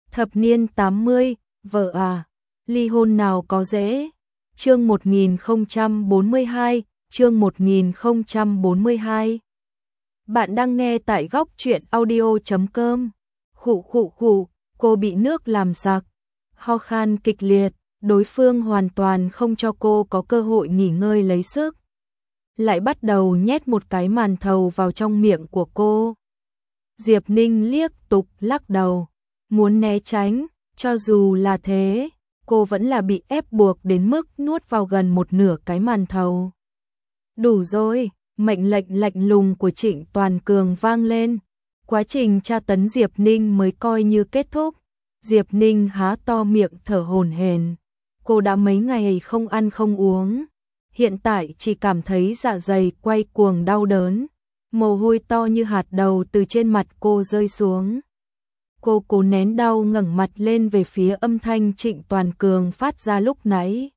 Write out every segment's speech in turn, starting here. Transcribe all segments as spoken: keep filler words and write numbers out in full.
Thập niên tám mươi, vợ à, ly hôn nào có dễ. Chương một nghìn không trăm bốn mươi hai, chương một nghìn không trăm bốn mươi hai. Bạn đang nghe tại góc truyện audio chấm com. Khụ khụ khụ, cô bị nước làm sặc, ho khan kịch liệt, đối phương hoàn toàn không cho cô có cơ hội nghỉ ngơi lấy sức. Lại bắt đầu nhét một cái màn thầu vào trong miệng của cô. Diệp Ninh liếc tục lắc đầu, muốn né tránh, cho dù là thế, cô vẫn là bị ép buộc đến mức nuốt vào gần một nửa cái màn thầu. Đủ rồi, mệnh lệnh lạnh lùng của Trịnh Toàn Cường vang lên. Quá trình tra tấn Diệp Ninh mới coi như kết thúc. Diệp Ninh há to miệng thở hổn hển. Cô đã mấy ngày không ăn không uống, hiện tại chỉ cảm thấy dạ dày quay cuồng đau đớn, mồ hôi to như hạt đậu từ trên mặt cô rơi xuống. Cô cố nén đau ngẩng mặt lên về phía âm thanh Trịnh Toàn Cường phát ra lúc nãy.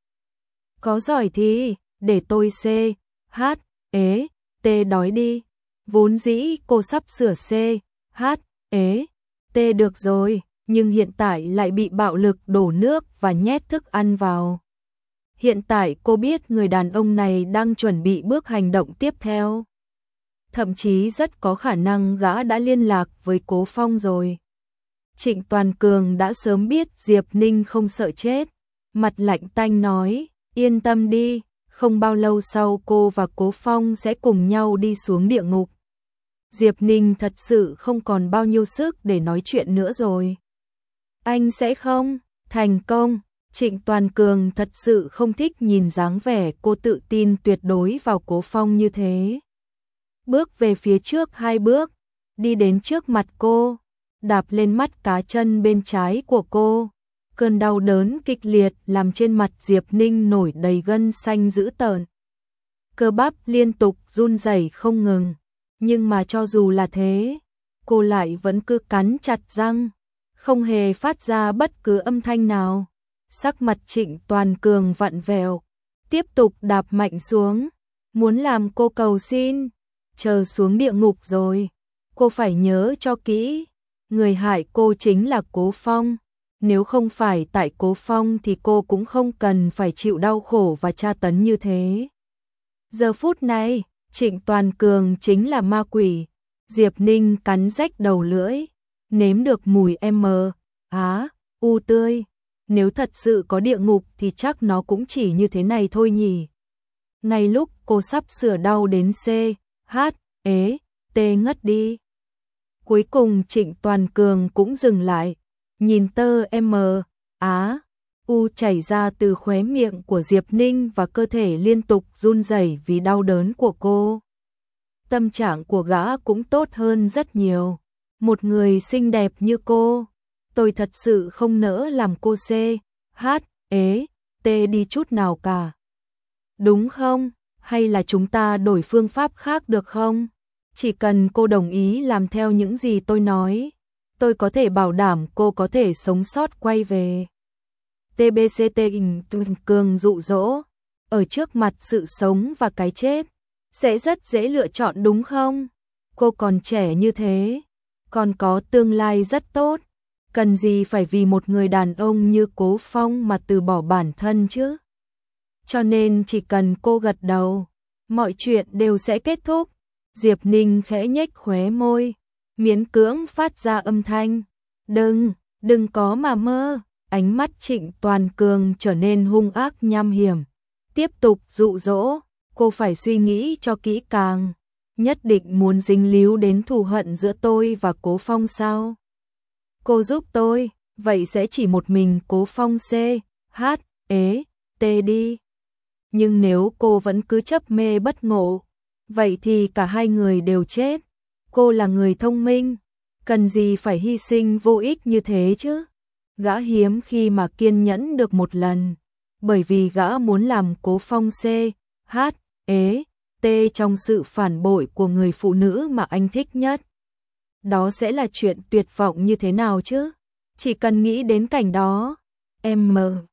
Có giỏi thì, để tôi C, H, ế, T đói đi. Vốn dĩ cô sắp sửa C, H, ế, T được rồi, nhưng hiện tại lại bị bạo lực đổ nước và nhét thức ăn vào. Hiện tại cô biết người đàn ông này đang chuẩn bị bước hành động tiếp theo. Thậm chí rất có khả năng gã đã liên lạc với Cố Phong rồi. Trịnh Toàn Cường đã sớm biết Diệp Ninh không sợ chết, mặt lạnh tanh nói, yên tâm đi, không bao lâu sau cô và Cố Phong sẽ cùng nhau đi xuống địa ngục. Diệp Ninh thật sự không còn bao nhiêu sức để nói chuyện nữa rồi. Anh sẽ không thành công. Trịnh Toàn Cường thật sự không thích nhìn dáng vẻ cô tự tin tuyệt đối vào Cố Phong như thế. Bước về phía trước hai bước, đi đến trước mặt cô, đạp lên mắt cá chân bên trái của cô. Cơn đau đớn kịch liệt làm trên mặt Diệp Ninh nổi đầy gân xanh dữ tợn. Cơ bắp liên tục run rẩy không ngừng, nhưng mà cho dù là thế, cô lại vẫn cứ cắn chặt răng, không hề phát ra bất cứ âm thanh nào. Sắc mặt Trịnh Toàn Cường vặn vẹo, tiếp tục đạp mạnh xuống, muốn làm cô cầu xin, chờ xuống địa ngục rồi, cô phải nhớ cho kỹ, người hại cô chính là Cố Phong, nếu không phải tại Cố Phong thì cô cũng không cần phải chịu đau khổ và tra tấn như thế. Giờ phút này, Trịnh Toàn Cường chính là ma quỷ. Diệp Ninh cắn rách đầu lưỡi, nếm được mùi M, á, u tươi. Nếu thật sự có địa ngục thì chắc nó cũng chỉ như thế này thôi nhỉ. Ngay lúc cô sắp sửa đau đến C, H, ế, T ngất đi. Cuối cùng Trịnh Toàn Cường cũng dừng lại, nhìn tơ M, á, u chảy ra từ khóe miệng của Diệp Ninh và cơ thể liên tục run rẩy vì đau đớn của cô. Tâm trạng của gã cũng tốt hơn rất nhiều. Một người xinh đẹp như cô, tôi thật sự không nỡ làm cô C, H, ế, T đi chút nào cả. Đúng không? Hay là chúng ta đổi phương pháp khác được không? Chỉ cần cô đồng ý làm theo những gì tôi nói, tôi có thể bảo đảm cô có thể sống sót quay về. tê bê xê tê Cường dụ dỗ, ở trước mặt sự sống và cái chết, sẽ rất dễ lựa chọn đúng không? Cô còn trẻ như thế, còn có tương lai rất tốt, cần gì phải vì một người đàn ông như Cố Phong mà từ bỏ bản thân chứ? Cho nên chỉ cần cô gật đầu, mọi chuyện đều sẽ kết thúc. Diệp Ninh khẽ nhếch khóe môi, miễn cưỡng phát ra âm thanh, đừng, đừng có mà mơ. Ánh mắt Trịnh Toàn Cường trở nên hung ác nham hiểm, tiếp tục dụ dỗ, cô phải suy nghĩ cho kỹ càng, nhất định muốn dính líu đến thù hận giữa tôi và Cố Phong sao? Cô giúp tôi, vậy sẽ chỉ một mình Cố Phong C, H, ế, T đi. Nhưng nếu cô vẫn cứ chấp mê bất ngộ, vậy thì cả hai người đều chết. Cô là người thông minh, cần gì phải hy sinh vô ích như thế chứ? Gã hiếm khi mà kiên nhẫn được một lần, bởi vì gã muốn làm Cố Phong C, H, ế, T trong sự phản bội của người phụ nữ mà anh thích nhất. Đó sẽ là chuyện tuyệt vọng như thế nào chứ? Chỉ cần nghĩ đến cảnh đó, em mờ,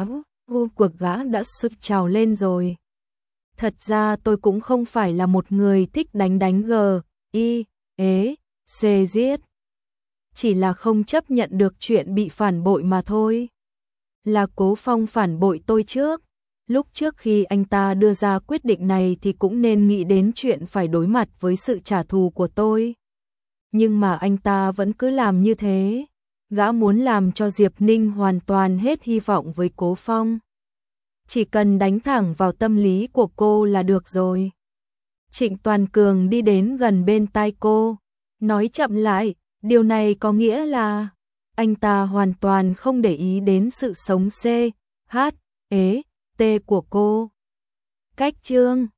cuộc gã đã sụt trào lên rồi. Thật ra tôi cũng không phải là một người thích đánh đánh g, i, ế, c giết. chỉ là không chấp nhận được chuyện bị phản bội mà thôi. Là Cố Phong phản bội tôi trước. Lúc trước khi anh ta đưa ra quyết định này thì cũng nên nghĩ đến chuyện phải đối mặt với sự trả thù của tôi. Nhưng mà anh ta vẫn cứ làm như thế. Gã muốn làm cho Diệp Ninh hoàn toàn hết hy vọng với Cố Phong. Chỉ cần đánh thẳng vào tâm lý của cô là được rồi. Trịnh Toàn Cường đi đến gần bên tai cô, nói chậm lại, điều này có nghĩa là anh ta hoàn toàn không để ý đến sự sống C, H, ế, T của cô. Cách chương